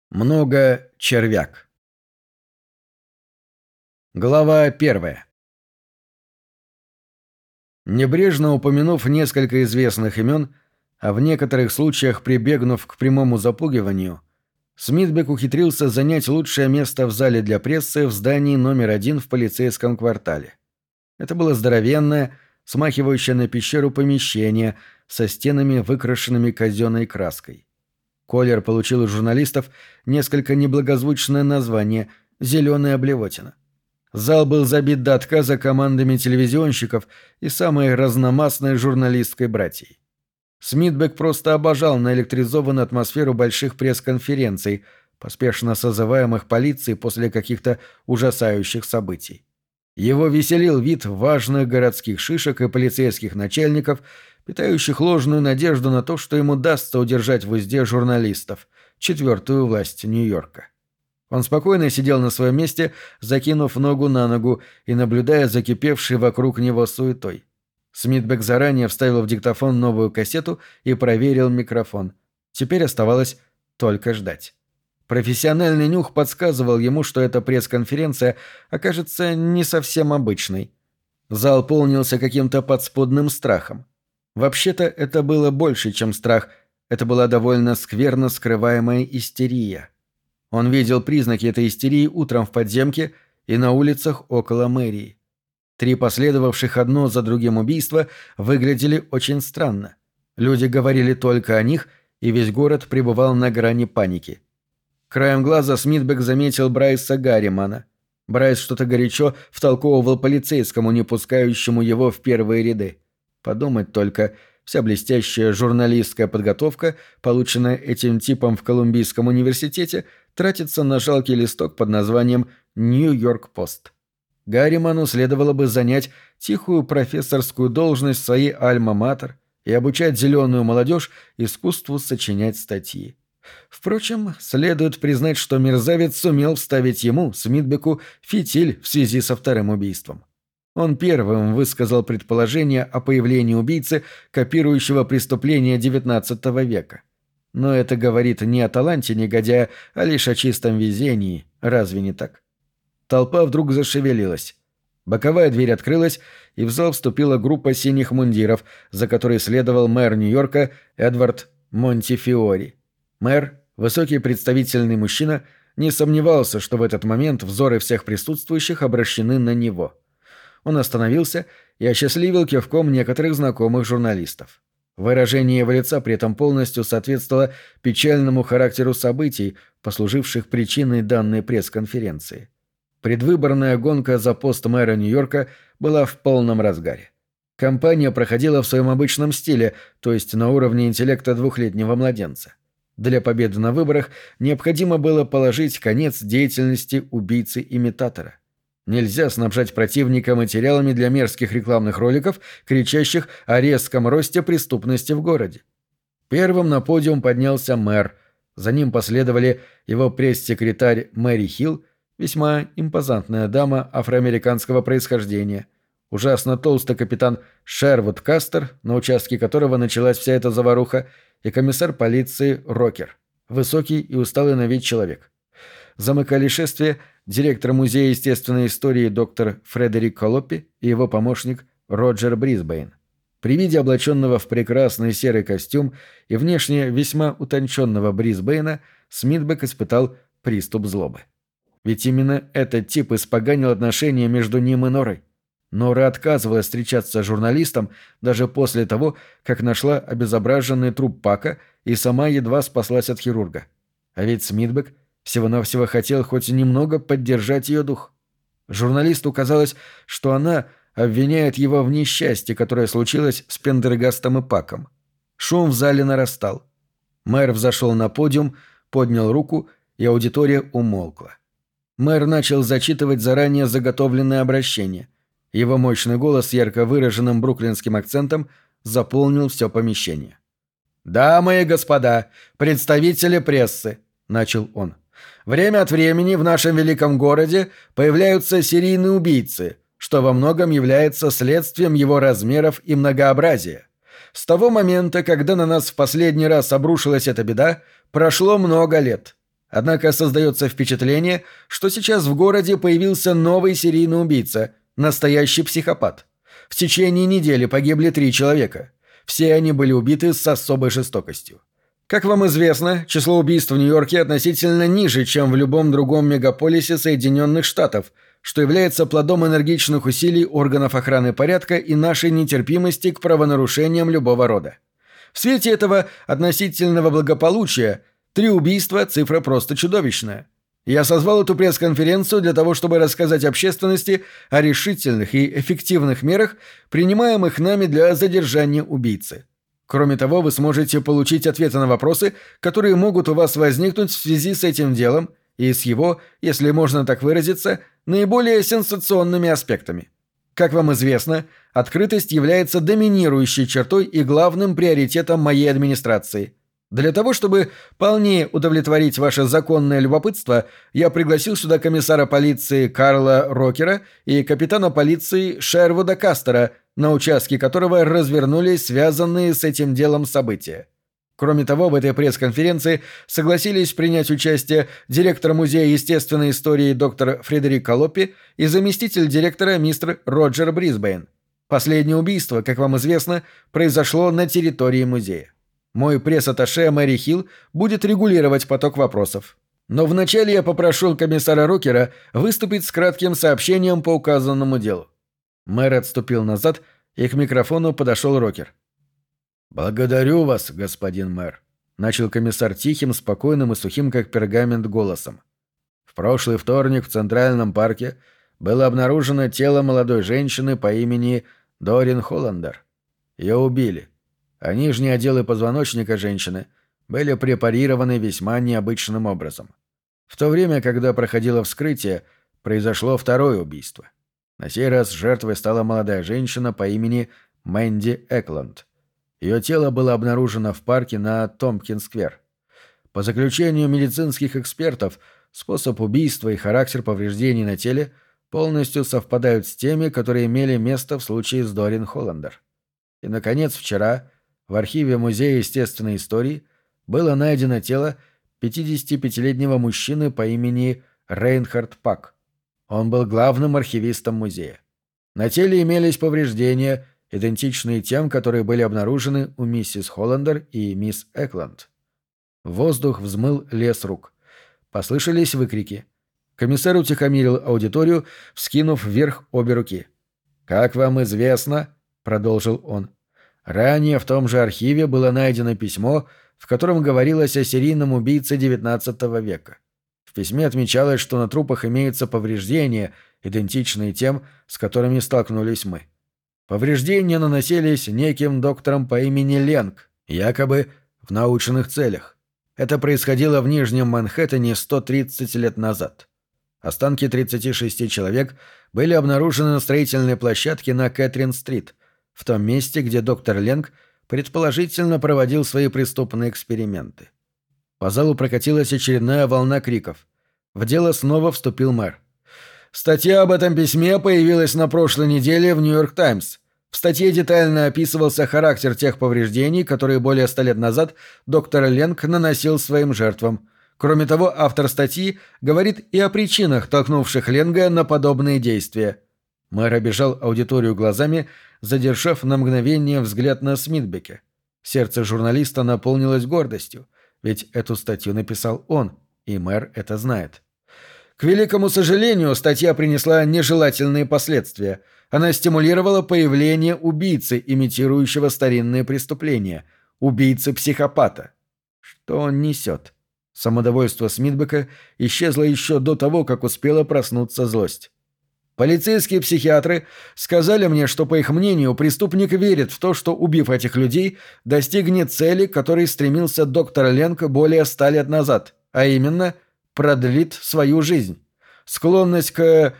Много червяк. Глава 1. Небрежно упомянув несколько известных имен, а в некоторых случаях прибегнув к прямому запугиванию, Смитбек ухитрился занять лучшее место в зале для прессы в здании номер 1 в полицейском квартале. Это было здоровенное, смахивающее на пещеру помещение со стенами, выкрашенными казенной краской. Коллер получил у журналистов несколько неблагозвучное название «Зеленая блевотина». Зал был забит до отказа командами телевизионщиков и самой разномастной журналистской братьей. Смитбек просто обожал наэлектризованную атмосферу больших пресс-конференций, поспешно созываемых полицией после каких-то ужасающих событий. Его веселил вид важных городских шишек и полицейских начальников, питающих ложную надежду на то, что им удастся удержать в узде журналистов, четвертую власть Нью-Йорка. Он спокойно сидел на своем месте, закинув ногу на ногу и наблюдая за кипевшей вокруг него суетой. Смитбек заранее вставил в диктофон новую кассету и проверил микрофон. Теперь оставалось только ждать. Профессиональный нюх подсказывал ему, что эта пресс-конференция окажется не совсем обычной. Зал полнился каким-то подспудным страхом. Вообще-то это было больше, чем страх. Это была довольно скверно скрываемая истерия. Он видел признаки этой истерии утром в подземке и на улицах около мэрии. 3 последовавших одно за другим убийства выглядели очень странно. Люди говорили только о них, и весь город пребывал на грани паники. Краем глаза Смитбек заметил Брайса Гарримана. Брайс что-то горячо втолковывал полицейскому, не пускающему его в первые ряды. Подумать только, вся блестящая журналистская подготовка, полученная этим типом в Колумбийском университете, тратится на жалкий листок под названием «Нью-Йорк Пост». Гарриману следовало бы занять тихую профессорскую должность в своей альма-матер и обучать зеленую молодежь искусству сочинять статьи. Впрочем, следует признать, что мерзавец сумел вставить ему, Смитбеку, фитиль в связи со вторым убийством. Он первым высказал предположение о появлении убийцы, копирующего преступления XIX века. Но это говорит не о таланте негодяя, а лишь о чистом везении, разве не так? Толпа вдруг зашевелилась. Боковая дверь открылась, и в зал вступила группа синих мундиров, за которой следовал мэр Нью-Йорка Эдвард Монтифиори. Мэр, высокий представительный мужчина, не сомневался, что в этот момент взоры всех присутствующих обращены на него. Он остановился и осчастливил кивком некоторых знакомых журналистов. Выражение его лица при этом полностью соответствовало печальному характеру событий, послуживших причиной данной пресс-конференции. Предвыборная гонка за пост мэра Нью-Йорка была в полном разгаре. Кампания проходила в своем обычном стиле, то есть на уровне интеллекта 2-летнего младенца. Для победы на выборах необходимо было положить конец деятельности убийцы-имитатора. Нельзя снабжать противника материалами для мерзких рекламных роликов, кричащих о резком росте преступности в городе. Первым на подиум поднялся мэр. За ним последовали его пресс-секретарь Мэри Хилл, весьма импозантная дама афроамериканского происхождения, ужасно толстый капитан Шервуд Кастер, на участке которого началась вся эта заваруха, и комиссар полиции Рокер, высокий и усталый на вид человек. Замыкали шествие директор Музея естественной истории доктор Фредерик Колоппи и его помощник Роджер Брисбейн. При виде облаченного в прекрасный серый костюм и внешне весьма утонченного Брисбейна Смитбек испытал приступ злобы. Ведь именно этот тип испоганил отношения между ним и Норой. Нора отказывалась встречаться с журналистом даже после того, как нашла обезображенный труп Пака и сама едва спаслась от хирурга. А ведь Смитбек всего-навсего хотел хоть немного поддержать ее дух. Журналисту казалось, что она обвиняет его в несчастье, которое случилось с Пендергастом и Паком. Шум в зале нарастал. Мэр взошел на подиум, поднял руку, и аудитория умолкла. Мэр начал зачитывать заранее заготовленное обращение. Его мощный голос с ярко выраженным бруклинским акцентом заполнил все помещение. «Дамы и господа, представители прессы», — начал он, — «время от времени в нашем великом городе появляются серийные убийцы, что во многом является следствием его размеров и многообразия. С того момента, когда на нас в последний раз обрушилась эта беда, прошло много лет. Однако создается впечатление, что сейчас в городе появился новый серийный убийца, настоящий психопат. В течение недели погибли 3 человека. Все они были убиты с особой жестокостью. Как вам известно, число убийств в Нью-Йорке относительно ниже, чем в любом другом мегаполисе Соединенных Штатов, что является плодом энергичных усилий органов охраны порядка и нашей нетерпимости к правонарушениям любого рода. В свете этого относительного благополучия 3 убийства – цифра просто чудовищная. Я созвал эту пресс-конференцию для того, чтобы рассказать общественности о решительных и эффективных мерах, принимаемых нами для задержания убийцы. Кроме того, вы сможете получить ответы на вопросы, которые могут у вас возникнуть в связи с этим делом и с его, если можно так выразиться, наиболее сенсационными аспектами. Как вам известно, открытость является доминирующей чертой и главным приоритетом моей администрации. Для того, чтобы полнее удовлетворить ваше законное любопытство, я пригласил сюда комиссара полиции Карла Рокера и капитана полиции Шервуда Кастера, на участке которого развернулись связанные с этим делом события. Кроме того, в этой пресс-конференции согласились принять участие директор Музея естественной истории доктор Фредерик Колоппи и заместитель директора мистер Роджер Брисбейн. Последнее убийство, как вам известно, произошло на территории музея. Мой пресс-атташе Мэри Хилл будет регулировать поток вопросов. Но вначале я попрошу комиссара Рокера выступить с кратким сообщением по указанному делу. Мэр отступил назад, и к микрофону подошел Рокер. «Благодарю вас, господин мэр», — начал комиссар тихим, спокойным и сухим, как пергамент, голосом. «В прошлый вторник в Центральном парке было обнаружено тело молодой женщины по имени Дорин Холландер. Ее убили, а нижние отделы позвоночника женщины были препарированы весьма необычным образом. В то время, когда проходило вскрытие, произошло второе убийство. На сей раз жертвой стала молодая женщина по имени Мэнди Экланд. Ее тело было обнаружено в парке на Томпкинс-сквер. По заключению медицинских экспертов, способ убийства и характер повреждений на теле полностью совпадают с теми, которые имели место в случае с Дорин Холландер. И, наконец, вчера в архиве Музея естественной истории было найдено тело 55-летнего мужчины по имени Рейнхард Пак. Он был главным архивистом музея. На теле имелись повреждения, идентичные тем, которые были обнаружены у миссис Холландер и мисс Экланд. В воздух взмыл лес рук. Послышались выкрики. Комиссар утихомирил аудиторию, вскинув вверх обе руки. «Как вам известно, — продолжил он, — ранее в том же архиве было найдено письмо, в котором говорилось о серийном убийце XIX века. В письме отмечалось, что на трупах имеются повреждения, идентичные тем, с которыми столкнулись мы. Повреждения наносились неким доктором по имени Ленг, якобы в научных целях. Это происходило в Нижнем Манхэттене 130 лет назад. Останки 36 человек были обнаружены на строительной площадке на Кэтрин-стрит, в том месте, где доктор Ленг предположительно проводил свои преступные эксперименты. По залу прокатилась очередная волна криков. В дело снова вступил мэр. Статья об этом письме появилась на прошлой неделе в «Нью-Йорк Таймс». В статье детально описывался характер тех повреждений, которые более 100 лет назад доктор Ленг наносил своим жертвам. Кроме того, автор статьи говорит и о причинах, толкнувших Ленга на подобные действия. Мэр обежал аудиторию глазами, задержав на мгновение взгляд на Смитбеке. Сердце журналиста наполнилось гордостью, ведь эту статью написал он, и мэр это знает. К великому сожалению, статья принесла нежелательные последствия. Она стимулировала появление убийцы, имитирующего старинные преступления. Убийцы-психопата. Что он несет? Самодовольство Смитбека исчезло еще до того, как успела проснуться злость. Полицейские психиатры сказали мне, что, по их мнению, преступник верит в то, что, убив этих людей, достигнет цели, к которой стремился доктор Ленг более 100 лет назад, а именно продлит свою жизнь. Склонность к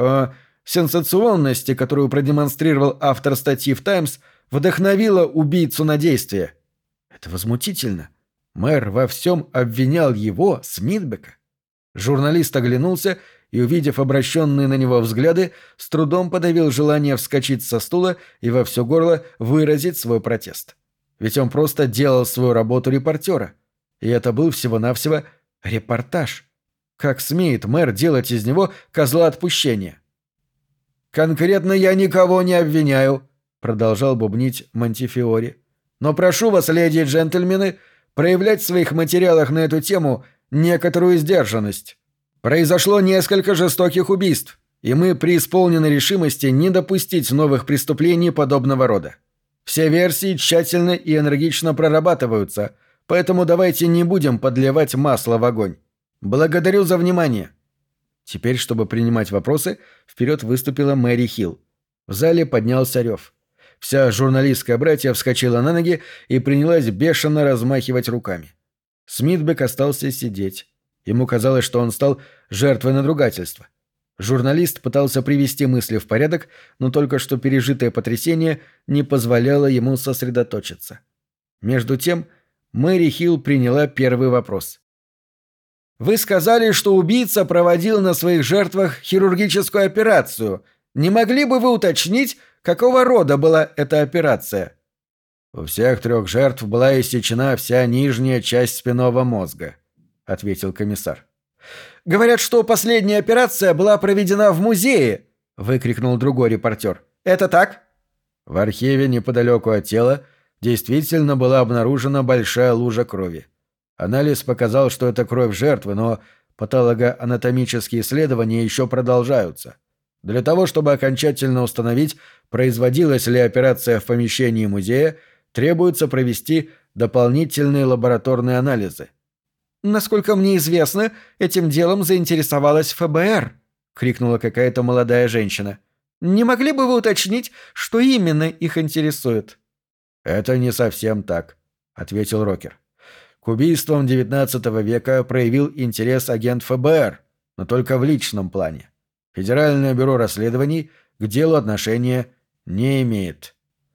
сенсационности, которую продемонстрировал автор статьи в «Таймс», вдохновила убийцу на действие. Это возмутительно. Мэр во всем обвинял его, Смитбека. Журналист оглянулся и, увидев обращенные на него взгляды, с трудом подавил желание вскочить со стула и во все горло выразить свой протест. Ведь он просто делал свою работу репортера. И это был всего-навсего Репортаж. Как смеет мэр делать из него козла отпущения? «Конкретно я никого не обвиняю», — продолжал бубнить Монтифиори. «Но прошу вас, леди и джентльмены, проявлять в своих материалах на эту тему некоторую сдержанность. Произошло несколько жестоких убийств, и мы преисполнены решимости не допустить новых преступлений подобного рода. Все версии тщательно и энергично прорабатываются, поэтому давайте не будем подливать масло в огонь. Благодарю за внимание». Теперь, чтобы принимать вопросы, вперед выступила Мэри Хилл. В зале поднялся рев. Вся журналистская братья вскочила на ноги и принялась бешено размахивать руками. Смитбек остался сидеть. Ему казалось, что он стал жертвой надругательства. Журналист пытался привести мысли в порядок, но только что пережитое потрясение не позволяло ему сосредоточиться. Между тем Мэри Хилл приняла первый вопрос. «Вы сказали, что убийца проводил на своих жертвах хирургическую операцию. Не могли бы вы уточнить, какого рода была эта операция?» «У всех 3 жертв была иссечена вся нижняя часть спинного мозга», — ответил комиссар. «Говорят, что последняя операция была проведена в музее», — выкрикнул другой репортер. «Это так?» В архиве неподалеку от тела действительно была обнаружена большая лужа крови. Анализ показал, что это кровь жертвы, но патологоанатомические исследования еще продолжаются. Для того, чтобы окончательно установить, производилась ли операция в помещении музея, требуется провести дополнительные лабораторные анализы. «Насколько мне известно, этим делом заинтересовалась ФБР», — крикнула какая-то молодая женщина. «Не могли бы вы уточнить, что именно их интересует?» «Это не совсем так», — ответил Рокер. «К убийствам XIX века проявил интерес агент ФБР, но только в личном плане. Федеральное бюро расследований к делу отношения не имеет».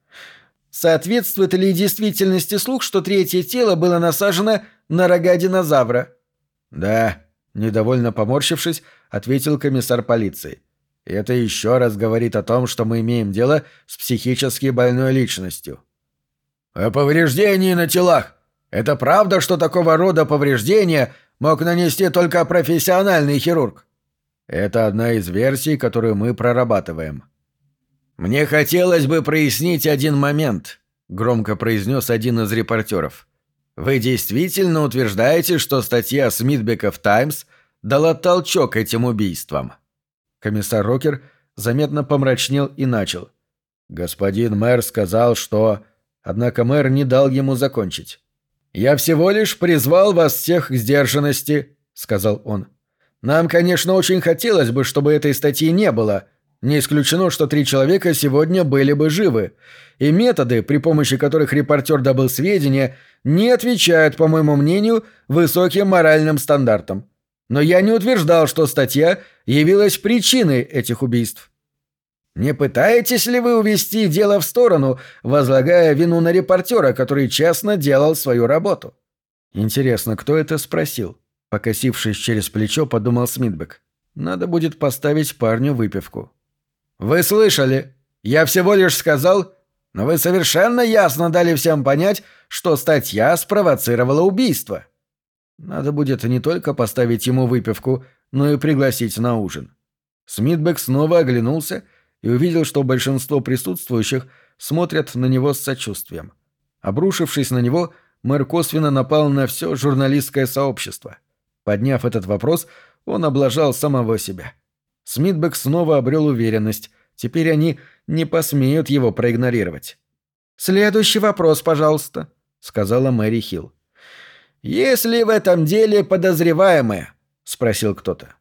«Соответствует ли действительности слух, что третье тело было насажено на рога динозавра?» «Да», — недовольно поморщившись, ответил комиссар полиции. «И это еще раз говорит о том, что мы имеем дело с психически больной личностью». «О повреждении на телах. Это правда, что такого рода повреждения мог нанести только профессиональный хирург?» «Это одна из версий, которую мы прорабатываем». «Мне хотелось бы прояснить один момент», — громко произнес один из репортеров. «Вы действительно утверждаете, что статья Смитбека в «Таймс» дала толчок этим убийствам?» Комиссар Рокер заметно помрачнел и начал. «Господин мэр сказал, что...» Однако мэр не дал ему закончить. «Я всего лишь призвал вас всех к сдержанности», — сказал он. «Нам, конечно, очень хотелось бы, чтобы этой статьи не было. Не исключено, что 3 человека сегодня были бы живы. И методы, при помощи которых репортер добыл сведения, не отвечают, по моему мнению, высоким моральным стандартам. Но я не утверждал, что статья явилась причиной этих убийств». «Не пытаетесь ли вы увести дело в сторону, возлагая вину на репортера, который честно делал свою работу?» «Интересно, кто это спросил?» Покосившись через плечо, подумал Смитбек. «Надо будет поставить парню выпивку». «Вы слышали? Я всего лишь сказал, но вы совершенно ясно дали всем понять, что статья спровоцировала убийство». «Надо будет не только поставить ему выпивку, но и пригласить на ужин». Смитбек снова оглянулся и увидел, что большинство присутствующих смотрят на него с сочувствием. Обрушившись на него, мэр косвенно напал на все журналистское сообщество. Подняв этот вопрос, он облажал самого себя. Смитбек снова обрел уверенность. Теперь они не посмеют его проигнорировать. «Следующий вопрос, пожалуйста», — сказала Мэри Хилл. «Есть ли в этом деле подозреваемые?» — спросил кто-то.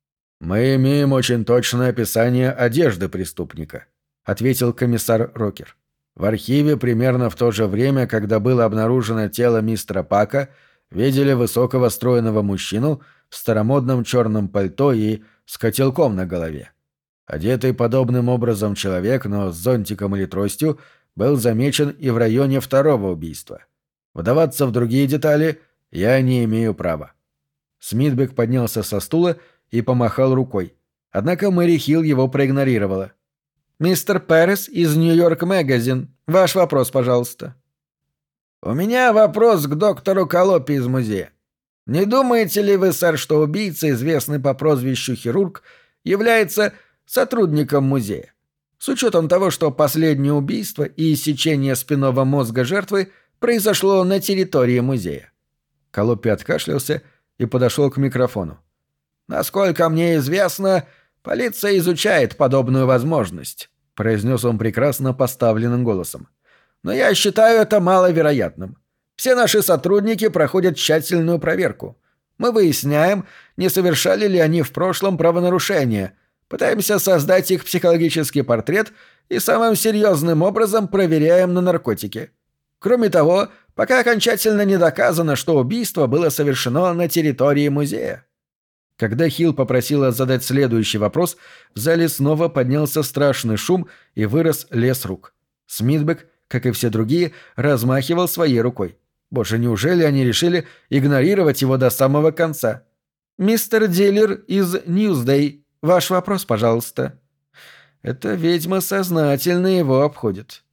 «Мы имеем очень точное описание одежды преступника», — ответил комиссар Рокер. «В архиве примерно в то же время, когда было обнаружено тело мистера Пака, видели высокого стройного мужчину в старомодном черном пальто и с котелком на голове. Одетый подобным образом человек, но с зонтиком или тростью, был замечен и в районе второго убийства. Вдаваться в другие детали я не имею права». Смитбек поднялся со стула и помахал рукой. Однако Мэри Хилл его проигнорировала. «Мистер Перес из Нью-Йорк Магазин. Ваш вопрос, пожалуйста». «У меня вопрос к доктору Колопи из музея. Не думаете ли вы, сэр, что убийца, известный по прозвищу Хирург, является сотрудником музея? С учетом того, что последнее убийство и иссечение спинного мозга жертвы произошло на территории музея». Колоппи откашлялся и подошел к микрофону. «Насколько мне известно, полиция изучает подобную возможность», — произнес он прекрасно поставленным голосом. «Но я считаю это маловероятным. Все наши сотрудники проходят тщательную проверку. Мы выясняем, не совершали ли они в прошлом правонарушения, пытаемся создать их психологический портрет и самым серьезным образом проверяем на наркотики. Кроме того, пока окончательно не доказано, что убийство было совершено на территории музея». Когда Хилл попросила задать следующий вопрос, в зале снова поднялся страшный шум и вырос лес рук. Смитбек, как и все другие, размахивал своей рукой. Боже, неужели они решили игнорировать его до самого конца? «Мистер Дилер из Ньюсдей, ваш вопрос, пожалуйста». Эта ведьма сознательно его обходит.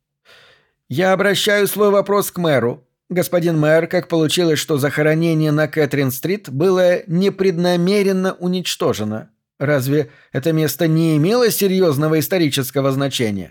«Я обращаю свой вопрос к мэру. Господин мэр, как получилось, что захоронение на Кэтрин-стрит было непреднамеренно уничтожено? Разве это место не имело серьезного исторического значения?»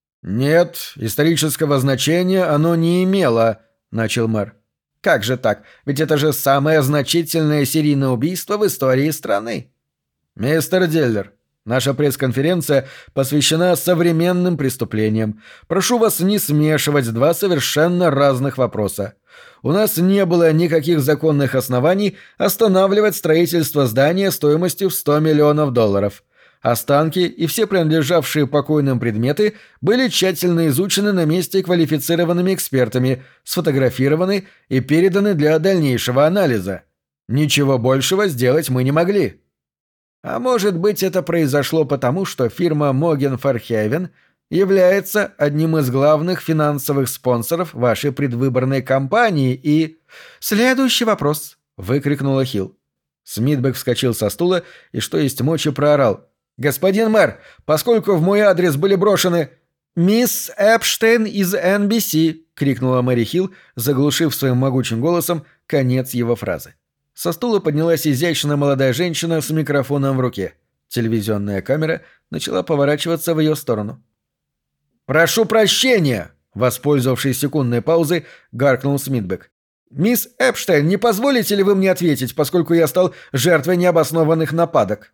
«Нет, исторического значения оно не имело», — начал мэр. «Как же так? Ведь это же самое значительное серийное убийство в истории страны». «Мистер Диллер, наша пресс-конференция посвящена современным преступлениям. Прошу вас не смешивать два совершенно разных вопроса. У нас не было никаких законных оснований останавливать строительство здания стоимостью в $100 миллионов. Останки и все принадлежавшие покойным предметы были тщательно изучены на месте квалифицированными экспертами, сфотографированы и переданы для дальнейшего анализа. Ничего большего сделать мы не могли». «А может быть, это произошло потому, что фирма Моген Фархевен является одним из главных финансовых спонсоров вашей предвыборной кампании и...» «Следующий вопрос», — выкрикнула Хилл. Смитбек вскочил со стула и что есть мочи проорал. «Господин мэр, поскольку в мой адрес были брошены...» «Мисс Эпштейн из NBC», — крикнула Мэри Хилл, заглушив своим могучим голосом конец его фразы. Со стула поднялась изящная молодая женщина с микрофоном в руке. Телевизионная камера начала поворачиваться в ее сторону. «Прошу прощения!» — воспользовавшись секундной паузой, гаркнул Смитбек. «Мисс Эпштейн, не позволите ли вы мне ответить, поскольку я стал жертвой необоснованных нападок?»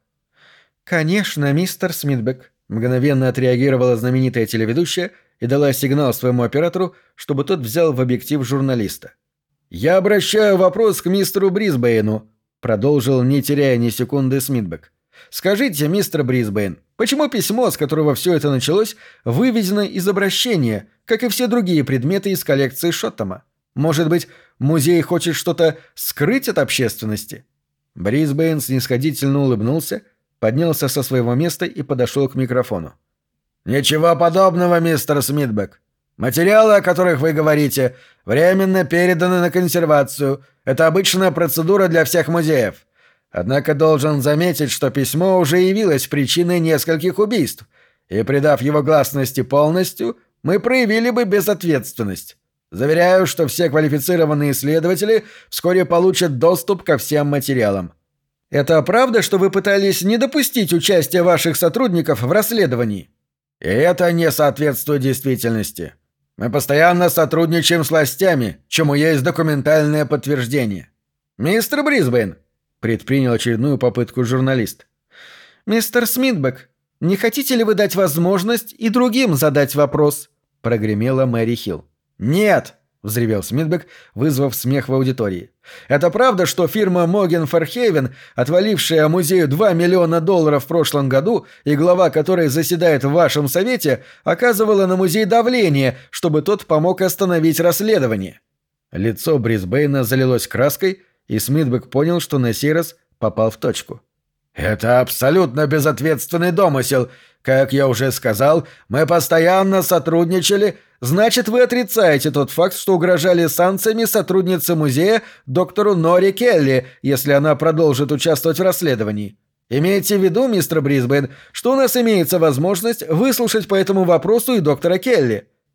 «Конечно, мистер Смитбек», — мгновенно отреагировала знаменитая телеведущая и дала сигнал своему оператору, чтобы тот взял в объектив журналиста. «Я обращаю вопрос к мистеру Брисбейну», — продолжил, не теряя ни секунды, Смитбек. «Скажите, мистер Брисбейн, почему письмо, с которого все это началось, выведено из обращения, как и все другие предметы из коллекции Шоттама? Может быть, музей хочет что-то скрыть от общественности?» Брисбейн снисходительно улыбнулся, поднялся со своего места и подошел к микрофону. «Ничего подобного, мистер Смитбек. Материалы, о которых вы говорите, временно переданы на консервацию. Это обычная процедура для всех музеев. Однако должен заметить, что письмо уже явилось причиной нескольких убийств, и, придав его гласности полностью, мы проявили бы безответственность. Заверяю, что все квалифицированные исследователи вскоре получат доступ ко всем материалам». «Это правда, что вы пытались не допустить участия ваших сотрудников в расследовании?» «И это не соответствует действительности. Мы постоянно сотрудничаем с властями, чему есть документальное подтверждение». «Мистер Брисбейн», — предпринял очередную попытку журналист. «Мистер Смитбек, не хотите ли вы дать возможность и другим задать вопрос?» — прогремела Мэри Хилл. «Нет!» — взревел Смитбек, вызвав смех в аудитории. «Это правда, что фирма Моген Фархевен, отвалившая музею $2 миллиона в прошлом году и глава которой заседает в вашем совете, оказывала на музей давление, чтобы тот помог остановить расследование?» Лицо Брисбейна залилось краской, и Смитбек понял, что на сей раз попал в точку. «Это абсолютно безответственный домысел. Как я уже сказал, мы постоянно сотрудничали. Значит, вы отрицаете тот факт, что угрожали санкциями сотруднице музея доктору Нори Келли, если она продолжит участвовать в расследовании. Имейте в виду, мистер Брисбейн, что у нас имеется возможность выслушать по этому вопросу и доктора Келли.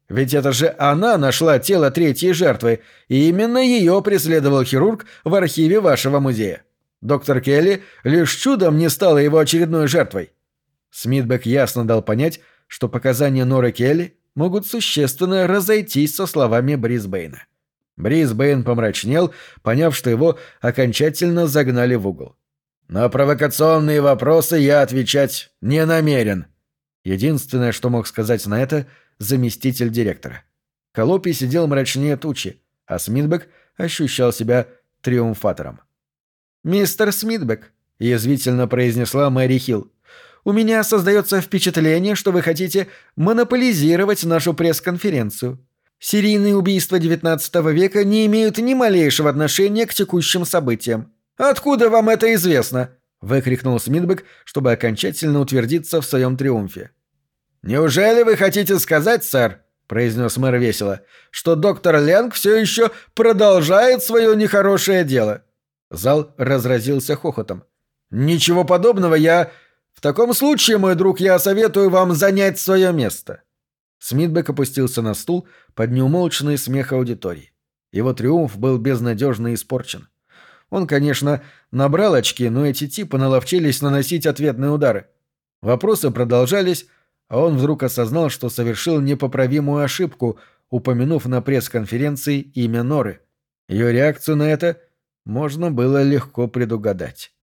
Ведь это же она нашла тело третьей жертвы, и именно ее преследовал хирург в архиве вашего музея. Доктор Келли лишь чудом не стала его очередной жертвой». Смитбек ясно дал понять, что показания Норы Келли могут существенно разойтись со словами Брисбейна. Брисбейн помрачнел, поняв, что его окончательно загнали в угол. «На провокационные вопросы я отвечать не намерен». Единственное, что мог сказать на это заместитель директора. Колопи сидел мрачнее тучи, а Смитбек ощущал себя триумфатором. «Мистер Смитбек», — язвительно произнесла Мэри Хилл, — «у меня создается впечатление, что вы хотите монополизировать нашу пресс-конференцию. Серийные убийства XIX века не имеют ни малейшего отношения к текущим событиям». «Откуда вам это известно?» — выкрикнул Смитбек, чтобы окончательно утвердиться в своем триумфе. «Неужели вы хотите сказать, сэр, — произнес мэр весело, — что доктор Ленг все еще продолжает свое нехорошее дело?» Зал разразился хохотом. «Ничего подобного я... В таком случае, мой друг, я советую вам занять свое место». Смитбек опустился на стул под неумолчный смех аудитории. Его триумф был безнадежно испорчен. Он, конечно, набрал очки, но эти типы наловчились наносить ответные удары. Вопросы продолжались, а он вдруг осознал, что совершил непоправимую ошибку, упомянув на пресс-конференции имя Норы. Ее реакцию на это можно было легко предугадать.